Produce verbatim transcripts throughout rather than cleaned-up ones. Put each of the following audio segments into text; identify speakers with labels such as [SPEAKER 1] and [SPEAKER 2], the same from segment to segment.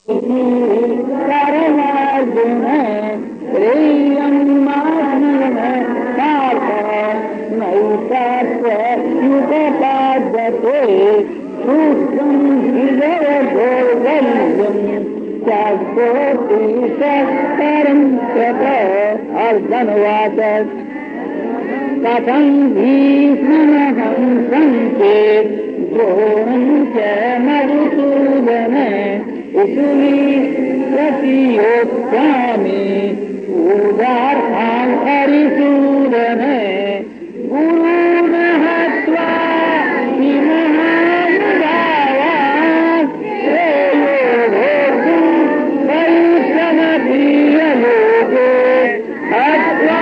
[SPEAKER 1] अर्धनुवाद कथं भीष्महं संकेत द्रोणं च मधुसूदन उशुली प्रतियोत्सामि उदार्थां हरिसूदन गुरुन् हत्वा महानुभावान् श्रेयो भोक्तुं परिश्रमप्रियलोके हत्वा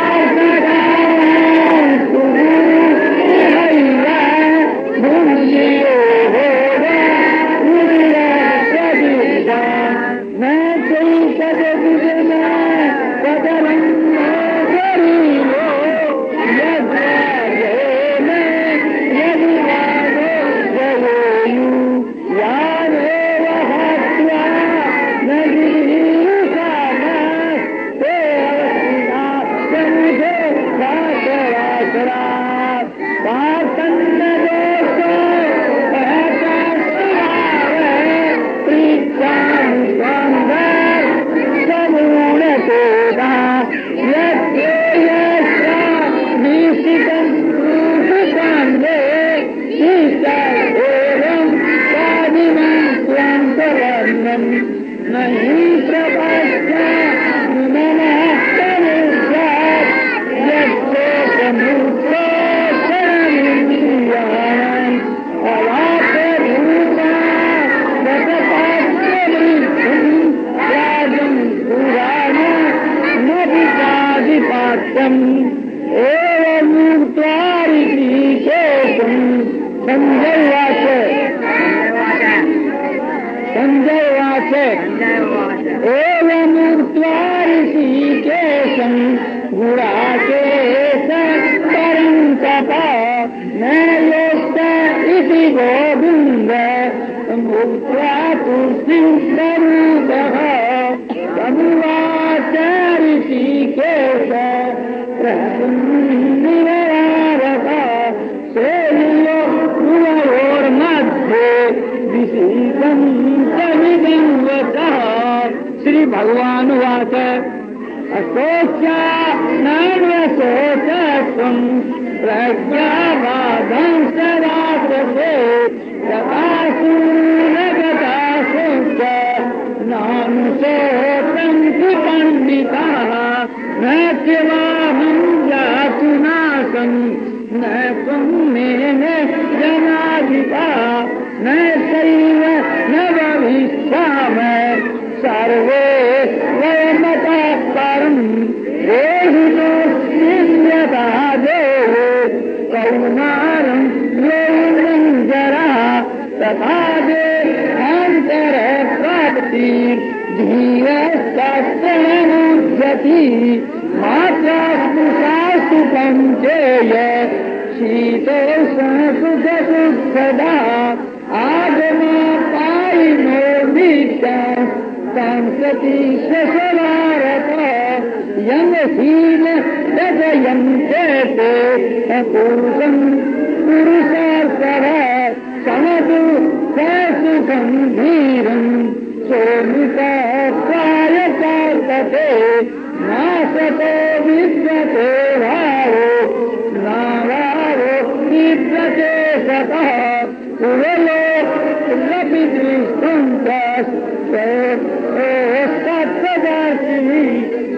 [SPEAKER 1] श्री भगवान वाच अशोचा नान्वशोचस्वं प्रज्ञावादं सदास्ते तदासूरगताशोच नानुशोचन्ति पंडिताः न शिवाहं जातु नाशं न पुण्येन जनाधिपा न चैव न भविष्यामः सर्वे वयमतः परं देहिनोऽस्मिन्यथा देवो कौमारं यौवनं जरा तथा देहान्तरः प्राप्तिः धीरस्तत्समुद्यति मात्रा स्पृशा सुखं चेय शीतोष्णसुखदुःखदा आगमापायिनो नित्या संसति शशवारत यमहीन दशयन्ते ते पुरुषं पुरुषार्थः समतु ससुखं धीरं सोमितप्रायकार्तते नाशतो विद्यते भावो नाभावो विद्यते सतः कुवलो रपि दृष्टं तत्सदार्थिनी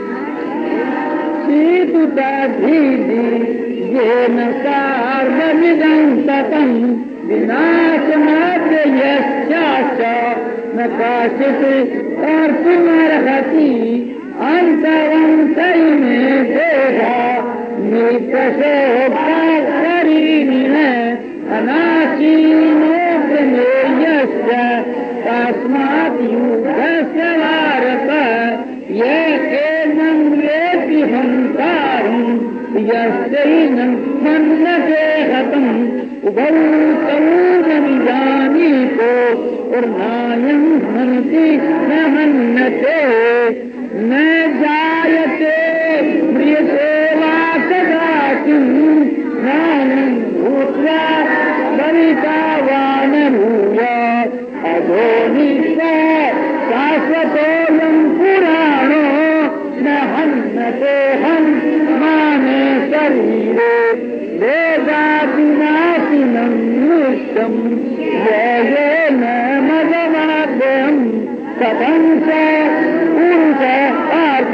[SPEAKER 1] शीतुताधीधि येन सार्वमिदं ततं विनाशमाद्य यश्चाश्च न काचित् कर्तुमर्हति अन्तरन्तरिणे देहा निप्रशोभाकरीणिः अनाशीनो प्रमेयस्य तस्मात् युद्धस्य भारत ये एनं वेति हन्तारं यस्यैनं मन्यते हतम् उभौ तौ न विजानीतो नायं हन्ति न हन्यते न जायते म्रियते वा कदाचित् नानं भूत्वा भविता वा न भूयात् अधो नित्वा शाश्वतोऽयं पुराणो न हन्यते हन्माने शरीरे वेदादिनाशिनं निष्टं येन मदमाद्यं कथं च पुरुष पार्थ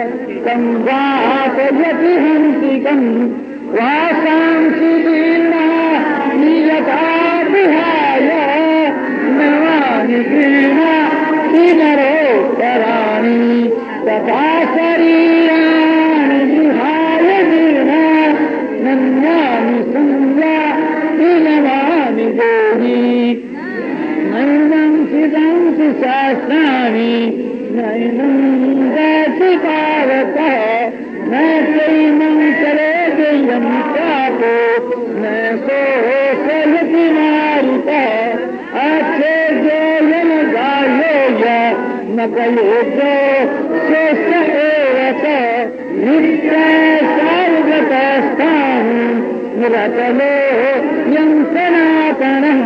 [SPEAKER 1] संवापयति हंसिकं वासांसि दीर्णा नियता विहाय नवानि क्रीणाति नरोत्तराणि तथा शरीराणि विहाय दीर्णा नन्यानि संयाति नवानि देहि नैनं सिदंसि शास्त्राणि नैनं दति पावक न चैनं चलेयं चापो न सोऽसयति मारुतः अच्छेद्योऽयं गायोय न कयोजो शेष एव च नित्यसार्वतस्थानं निरतलो यं सनातनः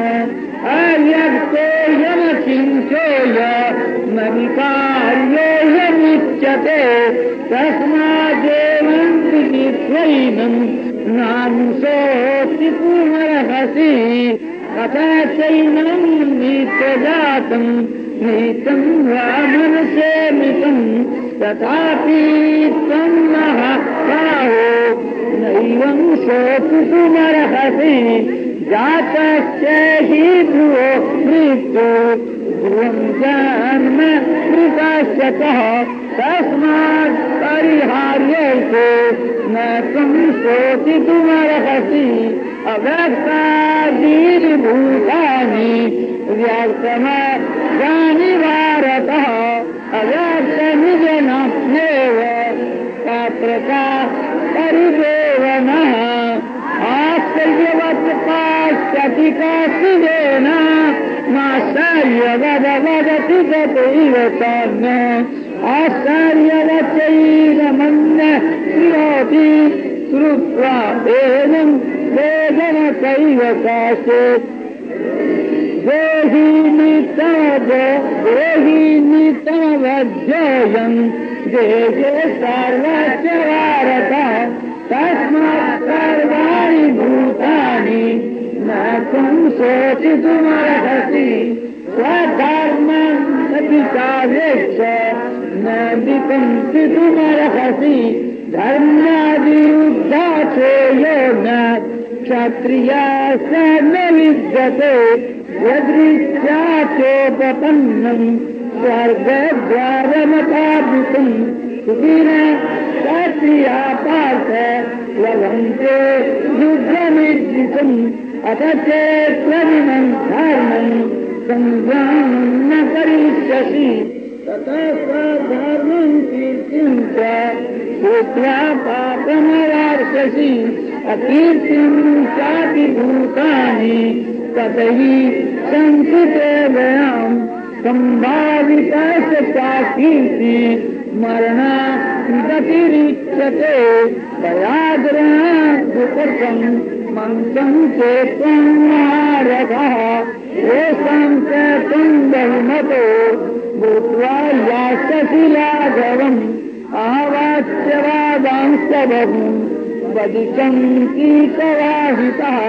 [SPEAKER 1] अव्यक्तोऽयमचिन्त्योय न विकार्योऽयमुच्यते तस्मादेवन्ति त्वैनं नांसोऽस्ति पुनरहसि तथा चैनं नित्यजातं नीतं वा मनसेमितं तथापि त्वं महाबाहो नैवं सोऽपितुमर्हसि जातस्य हि ध्रुवो मृत्यु ध्रुवं जन्म मृतस्यतः तस्मात् परिहार्यैते न त्वं सोऽपितुमर्हसि अव्यक्तादीनि व्यक्तमानि भारतः अव्यक्तनिजनाप्नेव पात्रता परिदेवनः आश्चर्यवत् पाश्यति काश्चिदेन माश्चर्यवदवदति तथैव तान् आश्चर्यवच्चैरमन्य श्रुणोति श्रुत्वा एनं वेदनकैव काचित् देहि नितमव देहि नितमवज्जयं देहे सर्वस्य भारतः तस्मात् सर्वाणि भूतानि न त्वं शोचितुमर्हसि स्वधर्मं विचार्येच्छ न विपन्थितुमर्हसि धर्मादिरुद्धा चेयो न क्षत्रियः न विद्यते यदृच्छा चोपपन्नं स्वर्गद्वारमपावृतं सुखिनः क्षत्रिया पार्थ लभन्ते युद्धमिज्जितम् अथ चेत् त्वमिमं धर्मं संग्रामं न करिष्यसि ततः स्वधर्मं कीर्तिं च भूत्वा पापमवाप्स्यसि अकीर्तिं चापि भूतानि ततहि संस्कृते व्यां संभावितस्य चा कीर्ति मरणादतिरिच्यते दयाद्रं मंसं चेत्वं महारथः येषां च त्वं बहुमतो भूत्वा यास्यसि लाघवम् आवाच्यवादांश्च बहु वदिष्यन्ति कवाहितः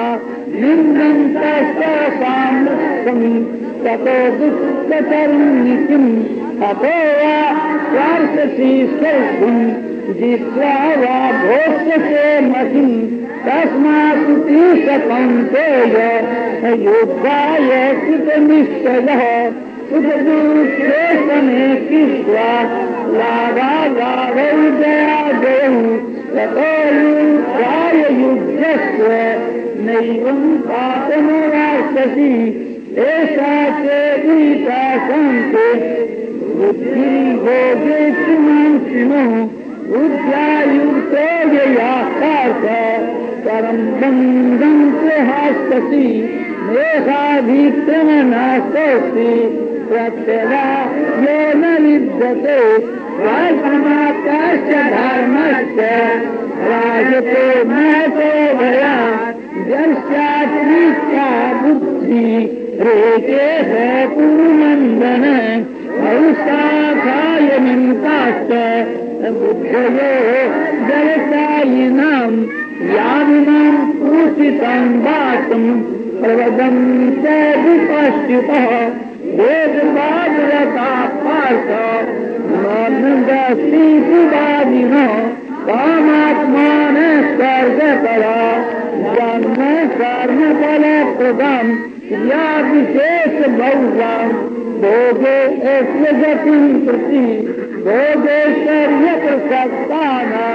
[SPEAKER 1] निन्दन्तस्तासां ततो दुःखतरं नित्यम् अतो वा स्वार्थसी सर्वं जित्वा वा भोक्ष्यसे मतिं तस्मात् तीशकौन्तेय योद्धाय कृतनिश्चयः सुखदुःखेषणे कृत्वा लाभालाभौ जयाजयौ ततो युद्धाय युद्धस्य नैवं पापमवाप्स्यसि एषा चेदिता सन्ते बुद्धिर्भोगे सुमांसिनो बुद्ध्यायुक्तो यया पार्थ परं बन्धं प्रहास्यसि मेघाभिक्रमणास्तोऽस्ति प्रत्यगा यो न विद्यते वासनाकाश्च धर्मश्च राजते महतो भया यस्यात्मिका बुद्धि रेके है पुरुनन्दन औषाखाय निन्ताश्च बुद्धयो जलसायिनां यामिनां पूषितं वासं प्रवदन्ते विपश्चितः वेदवादरता पार्थ नन्दस्ति सुवादिनो कामात्माने स्वर्गतरा जन्म कर्मफलप्रदं या विशेष बहुलां भोगे एस्य गतिं प्रति भोगेश्वर्यप्रसक्तानां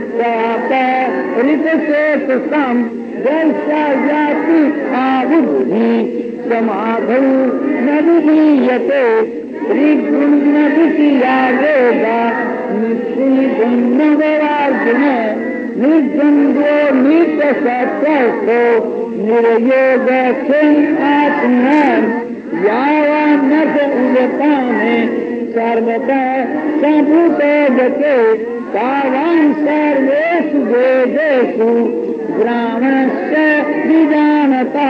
[SPEAKER 1] प्रापरितशेषसां जैसा आबुद्धि समाधौ न विलीयते त्रिगुण विषया वेदा निश्चिन्नवार्जुन निर्द्वन्द्वो नित्यसत्त्वो निर्योगक्षन् आत्मन् यावान्नत उयताने सर्वदा सम्भूतो गते तावान् सर्वेषु वेदेषु ब्राह्मणस्य विजानता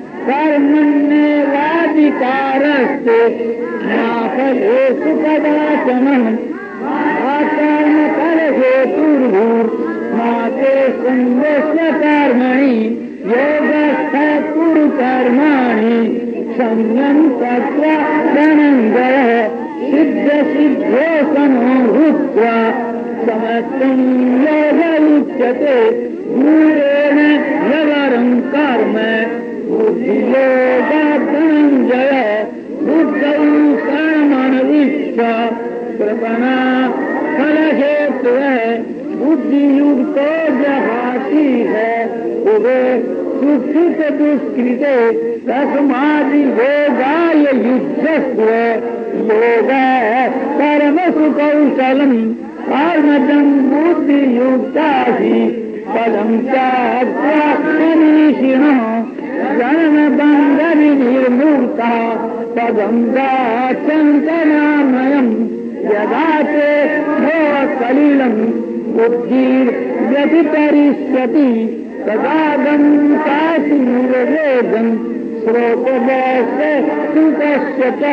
[SPEAKER 1] कर्मण्येवाधिकारस्ते मा फलेषु कदाचनम् आकर्मफलहेतुर्भूर्मा ते सङ्गस्य कर्मणि योगस्थः कुरु कर्माणि संयम तत्र धनञ्जयः सिद्धसिद्धो समो भूत्वा समत्वं योगयुज्यते दूरेण यवरं कर्म बुद्धियोगात् धनञ्जय बुद्धौ कर्मणविच्छा कृपणा फलहेतुः बुद्धियुक्तो जहाति है उभे सुखित दुष्कृते तस्मादियोगाय युद्धस्व योगः कर्मसु कौशलम् कर्मजं बुद्धियुक्ता हि फलं चाप्तमनीषिणः जन्मबन्धविनिर्मुक्ता पदं गाच्छन्तनामयम् यदा ते भवकलिलं बुद्धिर्व्यतितरिष्यति तदा गन्तासि निर्वेदं श्रोतदास्य सुतस्य च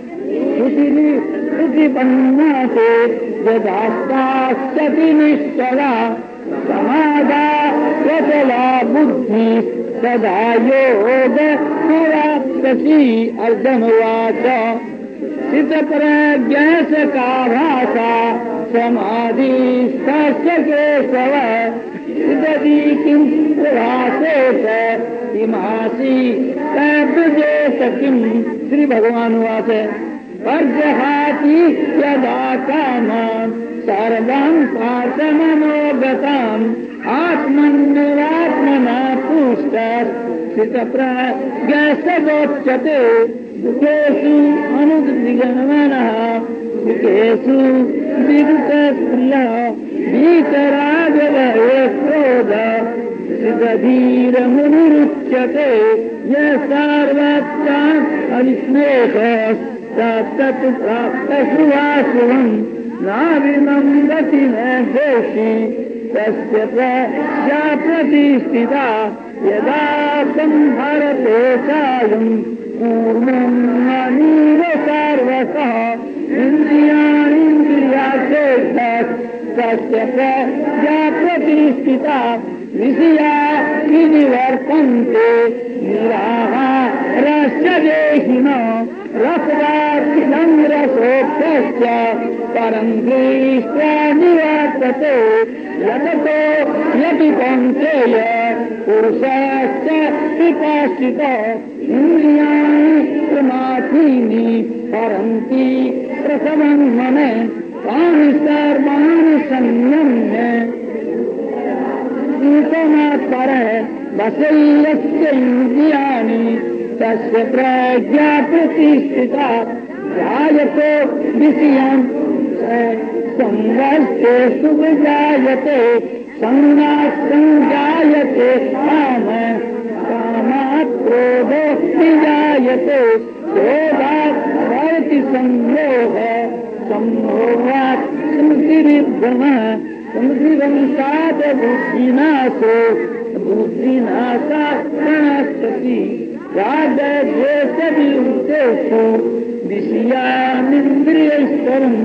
[SPEAKER 1] श्रुतिपन्नासे यदास्तास्यति निश्चला समादा स्वचला बुद्धि सदा योगमवाप्स्यसि अर्जुनोवाच चित्तप्रज्ञस्य का भाषा समाधिस्तस्य केशव इदि किं प्रभासेत इमासि तब्जेत किं श्री भगवानुवाच वर्जहाति यदा कामान् सर्वं पार्थमनोगताम् आत्मन्यवात्मना पुष्टः चित्तप्रज्ञस्तदोच्यते सुखेषु अनुद्विग्नमनः सुखेषु विगतप्रियः वीतरागभये क्रोधः सिद्धधीरमुनिरुच्यते यः सर्वत्रान् अविस्नेहः तत् प्राप्तशुभाशुभम् नाविनन्दति न दोषी तस्य प्रजा प्रतिष्ठिता यदा संहरते कायम् पूर्णं मनीव सर्वतः इन्द्रियाणीन्द्रियार्थः तस्य प्रजा प्रतिष्ठिता विषया विनिवर्तन्ते निराहारस्य देहिनो रसवादिनं रसोक्तस्य परं दृष्ट्वा निवर्तते यततो यदि कौन्तेय पुरुषस्य विपश्चितो इन्द्रियाणि प्रमाथीनि हरन्ति प्रथमं मन तानि सर्वाणि संयम्य पर वसल्यस्य इन्द्रियाणि तस्य प्रज्ञा प्रतिष्ठिता जायते विषयं संवर्ष्टे सुविजायते संज्ञा संजायते काम कामात् क्रोधो निजायते क्रोधात् भवति सम्मोहः सम्मोहात् स्मृतिर्भ्रमः स्मृतिभ्रंशात् बुद्धिनाशो बुद्धिनाशात् प्रणश्यति रागद्वेषवियुक्तेषु विषयानिन्द्रियैश्वरम्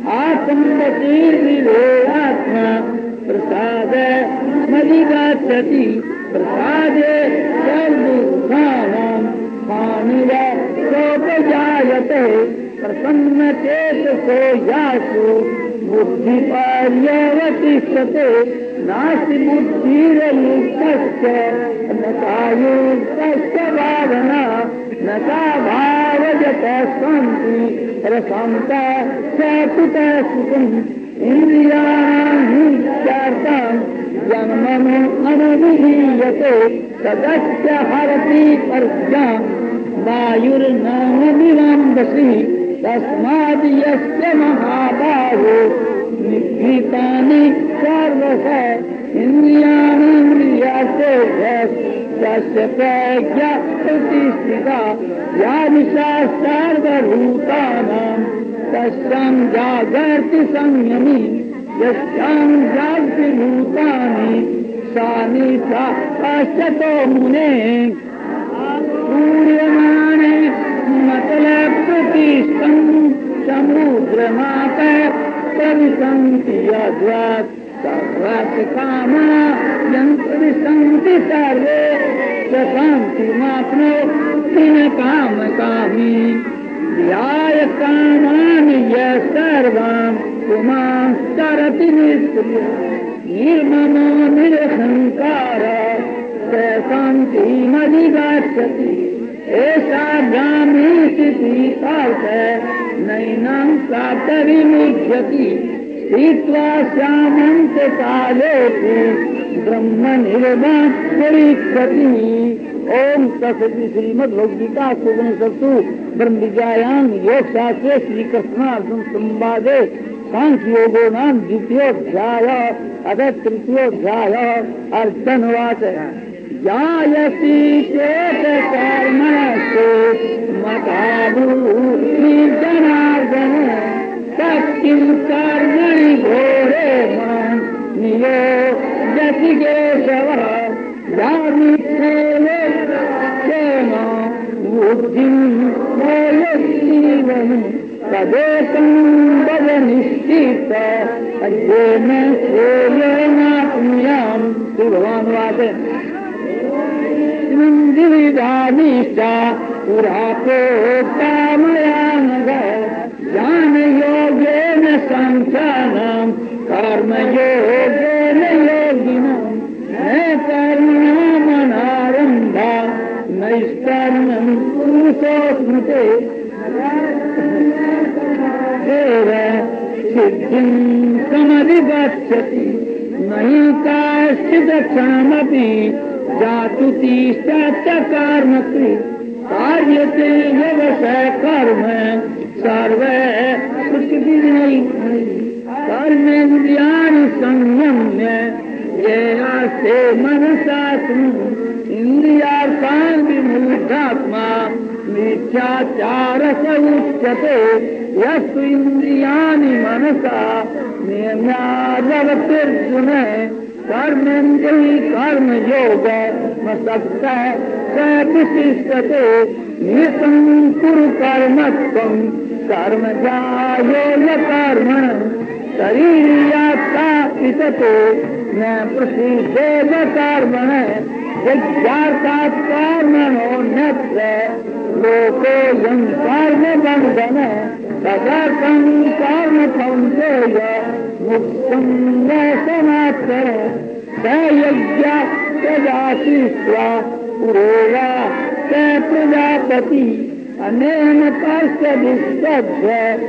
[SPEAKER 1] आत्मपतिर्विवेकात्मा प्रसादे मदिगाच्छति प्रसादे सर्वदुःखानां हानिरोपजायते प्रसन्नचेतसो यासु बुद्धिपर्यवतिष्ठते नास्ति बुद्धिरयुक्तस्य न कायुक्तस्य भावना न सा भावजतः सन्ति रसन्ता सकुतः सुखम् इन्द्रियाणां ह्यर्थं जन्मनो अनुविधीयते तदस्य हरति प्रज्ञां वायुर्नाम विवन्दसि तस्माद् यस्य महाबाहो निभृतानि सर्वशः इन्द्रियाणीन्द्रियार्थेभ्यः तस्य प्रज्ञा प्रतिष्ठिता या निशा सर्वभूतानां तस्यां जागर्ति संयमी यस्यां जागति भूतानि सा निशा पश्यतो मुनेः सूर्यमाने मतलब प्रतिष्ठं समुद्रमापः प्रविशन्ति यद्वत् सर्वत् कामा यन्त्रविशन्ति सर्वे प्रशान्तिमाप्नोति न कामकामी ध्याय कामानि यः सर्वान् पुमांश्चरति निष्क्रियः निर्ममो निरहङ्कारः स शान्तिमधिगच्छति एषा ब्राह्मी स्थितिः नैनां प्राप्तविमुच्यति स्थित्वा श्यामन्तकालेऽपि ब्रह्मनिर्वाणपरीक्षति। ओम तत्सत् श्रीमद्भगवद्गीता उपनिषत्सु ब्रह्मविद्यायां योगशास्त्रे श्रीकृष्णार्जुन संवादे सांख्ययोगो नाम द्वितीयोऽध्यायः अथ तृतीयोऽध्यायः। अर्जुनोवाच जायसी चेत कर्मणस्ते मता भूरि जनार्दन तत्किं कर्मणि घोरे मां नियोजति केशवः यामिच्छेदेन बुद्धिं मोयसीवं तदेकं वद निश्चित अज्ञेन श्रेयोनाप्नुयाम्। श्री भगवान वाच विविधानिष्ठा पुरा प्रोक्ता मया नघ ज्ञानयोगेन सांख्यानां कर्मयोगेन योगिनां न कर्मणामनारम्भा नैष्कर्म्यं पुरुषो स्मृते एव सिद्धिं समधिगच्छति नहि काश्चित् क्षणमपि जातुतिष्ठत् कर्मकृत् कार्यते व्यवसाय कर्म सर्वे कर्मेन्द्रियाणि संयम्य ये आस्ते मनसा इन्द्रियार्थान् विमूढात्मा मिथ्याचारः उच्यते यस्तु इन्द्रियाणि मनसा नियम्याद्वर्तिर्जुन कर्मेन्द्रिय कर्मयोग मसक्तः स विशिष्यते नियतं कुरु कर्मत्वं कर्मजायो न कर्मणः शरीरात्मा विततो न प्रसीदेव कर्मणः यज्ञार्थात् कर्मणो नत्र लोकोऽयं कर्मबन्धनः तदर्थं कर्म कौन्तेय मुक्तं व्यसनात्तरः स यज्ञा प्रजातिष्ठा पुरोगा स प्रजापति अनेन तस्य विश्वस्य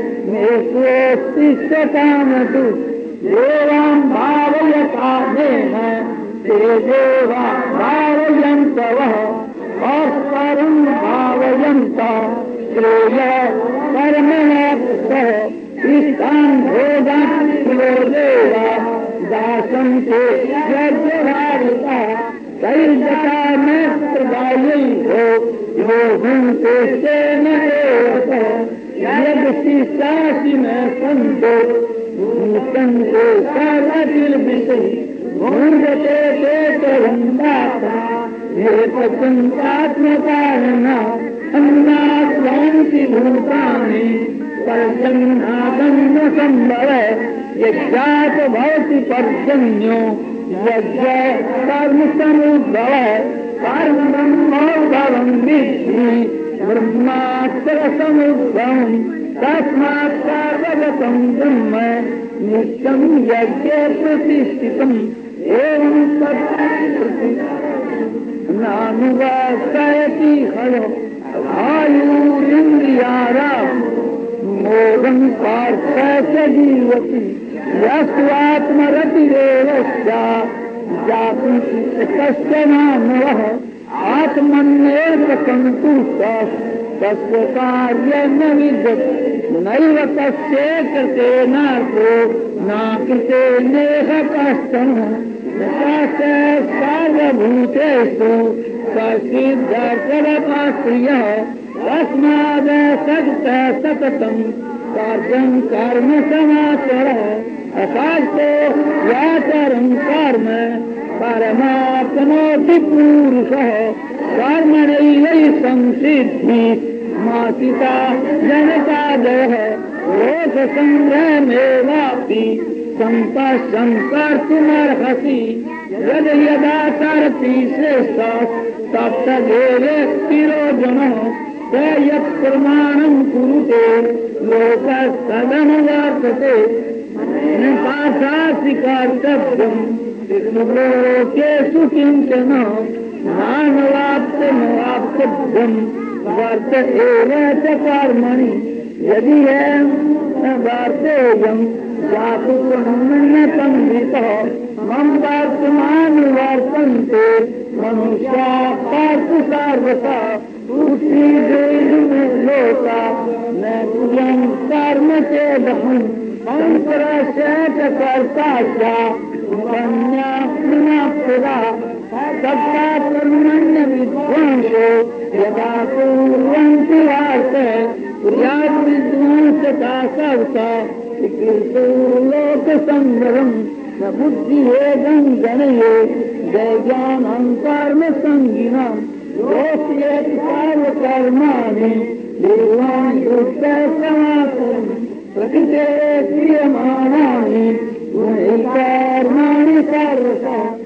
[SPEAKER 1] मेषोऽस्तिष्ठतामतु देवां भावयतानेन ते देवा भावयन्तवः परस्परं भावयन्तः श्रेय कर्मणः सह इष्टान् भोगान् देवा दासन्ते यज्ञभारितः कई जगह में प्रदायी हो वो भूते से न यदि सासी में संतो संतो साल विषय भूंगते पेटवंदाता ये पचंतात्मकारना अन्ना स्वांति भूतानि पर्जन्नादन्न संभव यज्ञात भवति पर्जन्यो यज्ञ कर्म समुद्भव कर्म ब्रह्मोद्भवं विद्धि ब्रह्मास्त्र समुद्भवम् तस्मात् सर्वगतं ब्रह्म नित्यं यज्ञे प्रतिष्ठितम् एवं तत् नानुवासयति खलो आयुरिन्द्रियाराम मोदं पार्थ स जीवति यस्वात्मरतिरेवस्या जाति कस्य नामवः आत्मन्येव सन्तुष्टः तस्य कार्यं न विद्यते नैव तस्य कृते नार्को न कृते नेह कश्चन सर्वभूतेषु ससिद्धर्षवपाश्रियः तस्माद् सततः सततं कार्यं कर्म समाचरः अकार्तो व्याचरं कर्म परमाप्नोति पुरुषः कर्मणैव संसिद्धि मासिता जनतादयः लोकसङ्ग्रहमेवापि सम्पश्यं कर्तुमर्हसि यद् यदा तरति श्रेष्ठः तत्तदेवेत्तिरोजनः स यत् प्रमाणं कुरुते लोकस्तदनुवर्तते निपासासि कर्तव्यं लोकेषु किञ्चन नानवाप्तमवाप्तव्यं वर्त एव च कर्मणि यदि वार्तेयं जातु ब्रह्मण्यतन्वितः मम वर्तमान वर्तन्ते मनुष्या पार्थ सार्वता उसी देश में लोका न कुलं कर्म चेदहं अंतरशेष कर्ता चा कन्या पुरा सत्ता कर्मण्य विध्वंसो यदा कुर्वन्ति वार्ते याद विध्वंसता सवता लोक संग्रहम न बुद्धि हेदं गणये जय ज्ञानं कर्म संगिनम दोषयेत सर्व कर्माणि देवान् युक्तः समासम् प्रकृते क्रियमाणानि कर्माणि सर्वशः